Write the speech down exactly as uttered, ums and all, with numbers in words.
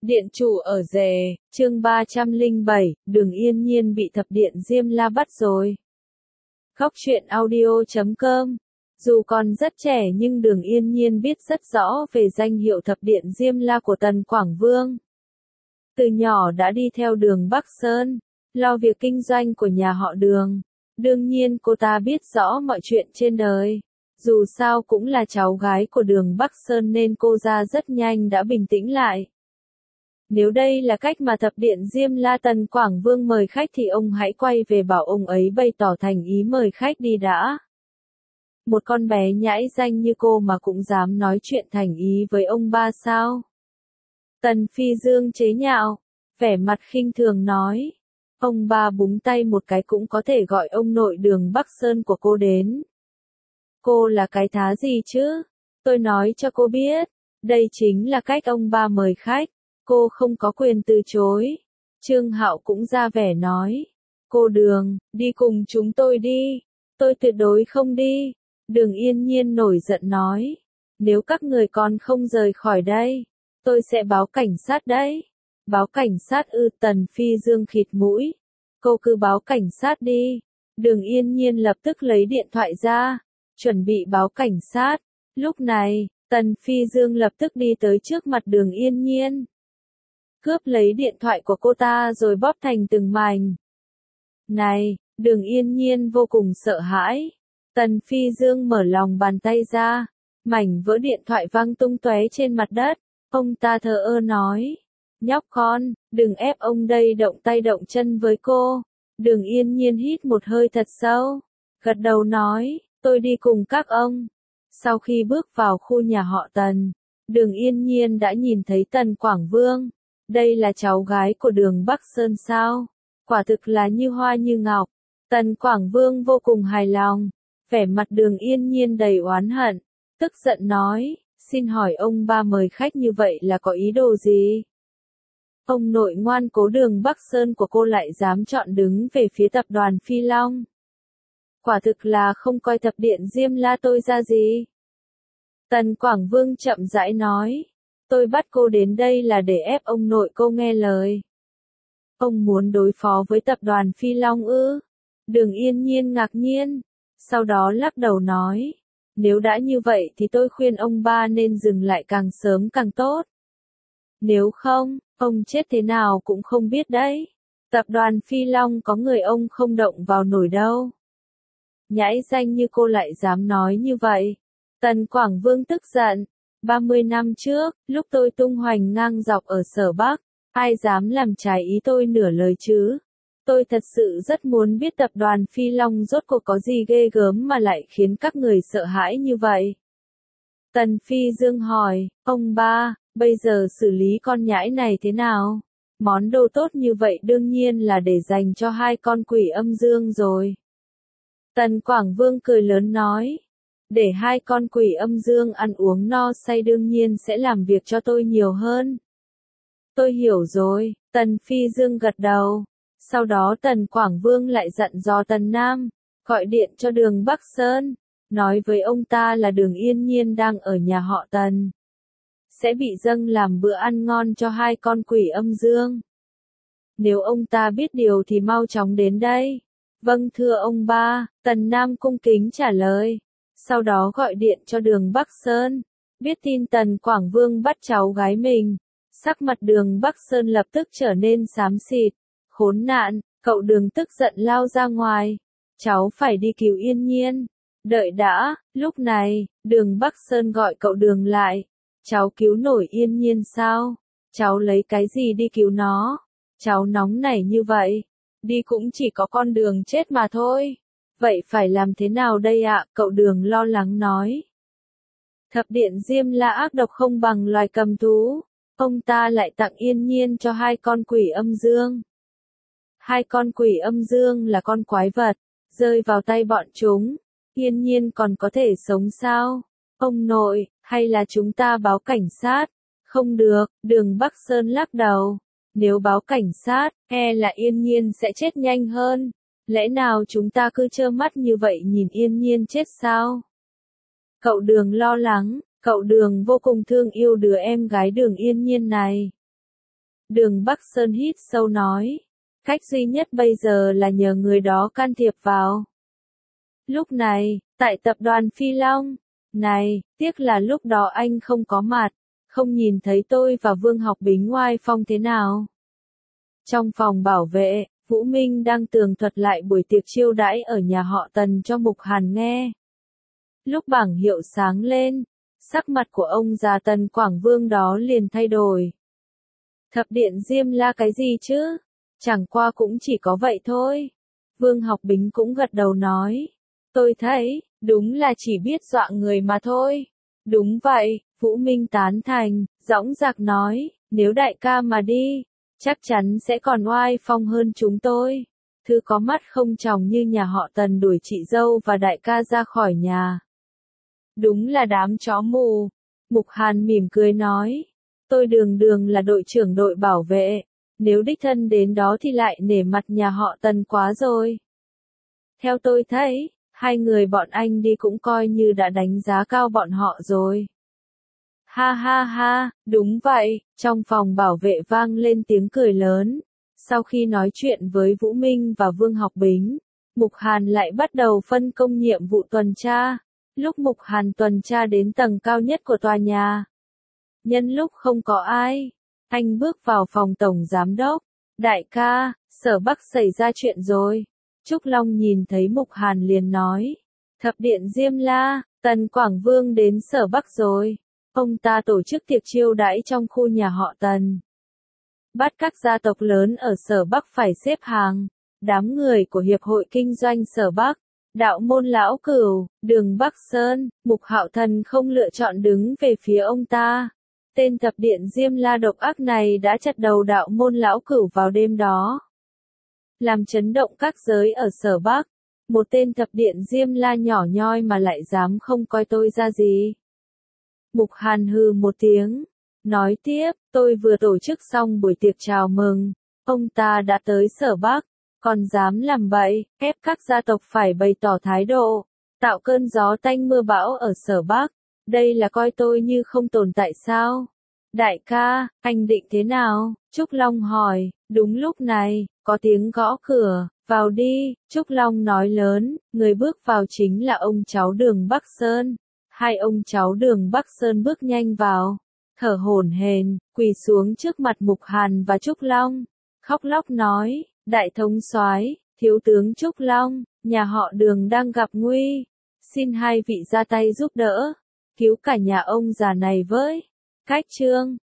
Điện chủ ở rể, chương ba trăm lẻ bảy, Đường Yên Nhiên bị thập điện Diêm La bắt rồi. Khóc chuyện audio chấm com. Dù còn rất trẻ nhưng Đường Yên Nhiên biết rất rõ về danh hiệu thập điện Diêm La của Tần Quảng Vương. Từ nhỏ đã đi theo Đường Bắc Sơn, lo việc kinh doanh của nhà họ Đường. Đương nhiên cô ta biết rõ mọi chuyện trên đời. Dù sao cũng là cháu gái của Đường Bắc Sơn nên cô ra rất nhanh đã bình tĩnh lại. Nếu đây là cách mà thập điện Diêm La Tần Quảng Vương mời khách thì ông hãy quay về bảo ông ấy bày tỏ thành ý mời khách đi đã. Một con bé nhãi danh như cô mà cũng dám nói chuyện thành ý với ông ba sao? Tần Phi Dương chế nhạo, vẻ mặt khinh thường nói. Ông ba búng tay một cái cũng có thể gọi ông nội Đường Bắc Sơn của cô đến. Cô là cái thá gì chứ? Tôi nói cho cô biết, đây chính là cách ông ba mời khách. Cô không có quyền từ chối. Trương Hạo cũng ra vẻ nói. Cô Đường, đi cùng chúng tôi đi. Tôi tuyệt đối không đi. Đường Yên Nhiên nổi giận nói. Nếu các người còn không rời khỏi đây, tôi sẽ báo cảnh sát đấy. Báo cảnh sát ư? Tần Phi Dương khịt mũi. Cô cứ báo cảnh sát đi. Đường Yên Nhiên lập tức lấy điện thoại ra, chuẩn bị báo cảnh sát. Lúc này, Tần Phi Dương lập tức đi tới trước mặt Đường Yên Nhiên. Cướp lấy điện thoại của cô ta rồi bóp thành từng mảnh. Này, Đường Yên Nhiên vô cùng sợ hãi. Tần Phi Dương mở lòng bàn tay ra, mảnh vỡ điện thoại văng tung tóe trên mặt đất. Ông ta thờ ơ nói, nhóc con, đừng ép ông đây động tay động chân với cô. Đường Yên Nhiên hít một hơi thật sâu, gật đầu nói, tôi đi cùng các ông. Sau khi bước vào khu nhà họ Tần, Đường Yên Nhiên đã nhìn thấy Tần Quảng Vương. Đây là cháu gái của Đường Bắc Sơn sao? Quả thực là như hoa như ngọc. Tần Quảng Vương vô cùng hài lòng. Vẻ mặt Đường Yên Nhiên đầy oán hận. Tức giận nói, xin hỏi ông ba mời khách như vậy là có ý đồ gì? Ông nội ngoan cố Đường Bắc Sơn của cô lại dám chọn đứng về phía tập đoàn Phi Long. Quả thực là không coi thập điện Diêm La tôi ra gì. Tần Quảng Vương chậm rãi nói. Tôi bắt cô đến đây là để ép ông nội cô nghe lời. Ông muốn đối phó với tập đoàn Phi Long ư? Đường Yên Nhiên ngạc nhiên. Sau đó lắc đầu nói. Nếu đã như vậy thì tôi khuyên ông ba nên dừng lại càng sớm càng tốt. Nếu không, ông chết thế nào cũng không biết đấy. Tập đoàn Phi Long có người ông không động vào nổi đâu. Nhãi danh như cô lại dám nói như vậy. Tần Quảng Vương tức giận. ba mươi năm trước, lúc tôi tung hoành ngang dọc ở Sở Bắc, ai dám làm trái ý tôi nửa lời chứ? Tôi thật sự rất muốn biết tập đoàn Phi Long rốt cuộc có gì ghê gớm mà lại khiến các người sợ hãi như vậy. Tần Phi Dương hỏi, ông ba, bây giờ xử lý con nhãi này thế nào? Món đồ tốt như vậy đương nhiên là để dành cho hai con quỷ âm dương rồi. Tần Quảng Vương cười lớn nói. Để hai con quỷ âm dương ăn uống no say đương nhiên sẽ làm việc cho tôi nhiều hơn. Tôi hiểu rồi, Tần Phi Dương gật đầu. Sau đó Tần Quảng Vương lại dặn dò Tần Nam, gọi điện cho Đường Bắc Sơn, nói với ông ta là Đường Yên Nhiên đang ở nhà họ Tần. Sẽ bị dâng làm bữa ăn ngon cho hai con quỷ âm dương. Nếu ông ta biết điều thì mau chóng đến đây. Vâng thưa ông ba, Tần Nam cung kính trả lời. Sau đó gọi điện cho Đường Bắc Sơn. Biết tin Tần Quảng Vương bắt cháu gái mình. Sắc mặt Đường Bắc Sơn lập tức trở nên xám xịt. Khốn nạn, cậu Đường tức giận lao ra ngoài. Cháu phải đi cứu Yên Nhiên. Đợi đã, lúc này, Đường Bắc Sơn gọi cậu Đường lại. Cháu cứu nổi Yên Nhiên sao? Cháu lấy cái gì đi cứu nó? Cháu nóng nảy như vậy. Đi cũng chỉ có con đường chết mà thôi. Vậy phải làm thế nào đây ạ? Cậu Đường lo lắng nói. Thập điện Diêm La ác độc không bằng loài cầm thú. Ông ta lại tặng Yên Nhiên cho hai con quỷ âm dương. Hai con quỷ âm dương là con quái vật. Rơi vào tay bọn chúng. Yên Nhiên còn có thể sống sao? Ông nội, hay là chúng ta báo cảnh sát? Không được, Đường Bắc Sơn lắc đầu. Nếu báo cảnh sát, e là Yên Nhiên sẽ chết nhanh hơn. Lẽ nào chúng ta cứ trơ mắt như vậy nhìn Yên Nhiên chết sao? Cậu Đường lo lắng, cậu Đường vô cùng thương yêu đứa em gái Đường Yên Nhiên này. Đường Bắc Sơn hít sâu nói. Cách duy nhất bây giờ là nhờ người đó can thiệp vào. Lúc này, tại tập đoàn Phi Long, này, tiếc là lúc đó anh không có mặt, không nhìn thấy tôi và Vương Học Bính oai phong thế nào. Trong phòng bảo vệ, Vũ Minh đang tường thuật lại buổi tiệc chiêu đãi ở nhà họ Tần cho Mục Hàn nghe. Lúc bảng hiệu sáng lên, sắc mặt của ông già Tần Quảng Vương đó liền thay đổi. Thập điện Diêm La cái gì chứ? Chẳng qua cũng chỉ có vậy thôi. Vương Học Bính cũng gật đầu nói. Tôi thấy, đúng là chỉ biết dọa người mà thôi. Đúng vậy, Vũ Minh tán thành, dõng dạc nói, nếu đại ca mà đi, chắc chắn sẽ còn oai phong hơn chúng tôi. Thứ có mắt không tròng như nhà họ Tần đuổi chị dâu và đại ca ra khỏi nhà. Đúng là đám chó mù. Mục Hàn mỉm cười nói. Tôi đường đường là đội trưởng đội bảo vệ. Nếu đích thân đến đó thì lại nể mặt nhà họ Tần quá rồi. Theo tôi thấy, hai người bọn anh đi cũng coi như đã đánh giá cao bọn họ rồi. Ha ha ha, đúng vậy, trong phòng bảo vệ vang lên tiếng cười lớn. Sau khi nói chuyện với Vũ Minh và Vương Học Bính, Mục Hàn lại bắt đầu phân công nhiệm vụ tuần tra. Lúc Mục Hàn tuần tra đến tầng cao nhất của tòa nhà, nhân lúc không có ai, anh bước vào phòng tổng giám đốc. Đại ca, Sở Bắc xảy ra chuyện rồi. Trúc Long nhìn thấy Mục Hàn liền nói. Thập điện Diêm La, Tần Quảng Vương đến Sở Bắc rồi. Ông ta tổ chức tiệc chiêu đãi trong khu nhà họ Tần. Bắt các gia tộc lớn ở Sở Bắc phải xếp hàng. Đám người của Hiệp hội Kinh doanh Sở Bắc, Đạo môn Lão Cửu, Đường Bắc Sơn, Mục Hạo Thần không lựa chọn đứng về phía ông ta. Tên thập điện Diêm La độc ác này đã chặt đầu Đạo môn Lão Cửu vào đêm đó, làm chấn động các giới ở Sở Bắc. Một tên thập điện Diêm La nhỏ nhoi mà lại dám không coi tôi ra gì. Mục Hàn hừ một tiếng, nói tiếp, tôi vừa tổ chức xong buổi tiệc chào mừng, ông ta đã tới Sở Bắc, còn dám làm bậy, ép các gia tộc phải bày tỏ thái độ, tạo cơn gió tanh mưa bão ở Sở Bắc. Đây là coi tôi như không tồn tại sao? Đại ca, anh định thế nào? Trúc Long hỏi. Đúng lúc này, có tiếng gõ cửa. Vào đi, Trúc Long nói lớn. Người bước vào chính là ông cháu Đường Bắc Sơn. Hai ông cháu Đường Bắc Sơn bước nhanh vào, thở hổn hển, quỳ xuống trước mặt Mục Hàn và Trúc Long, khóc lóc nói, đại thống soái, thiếu tướng Trúc Long, nhà họ Đường đang gặp nguy, xin hai vị ra tay giúp đỡ, cứu cả nhà ông già này với. Cách chương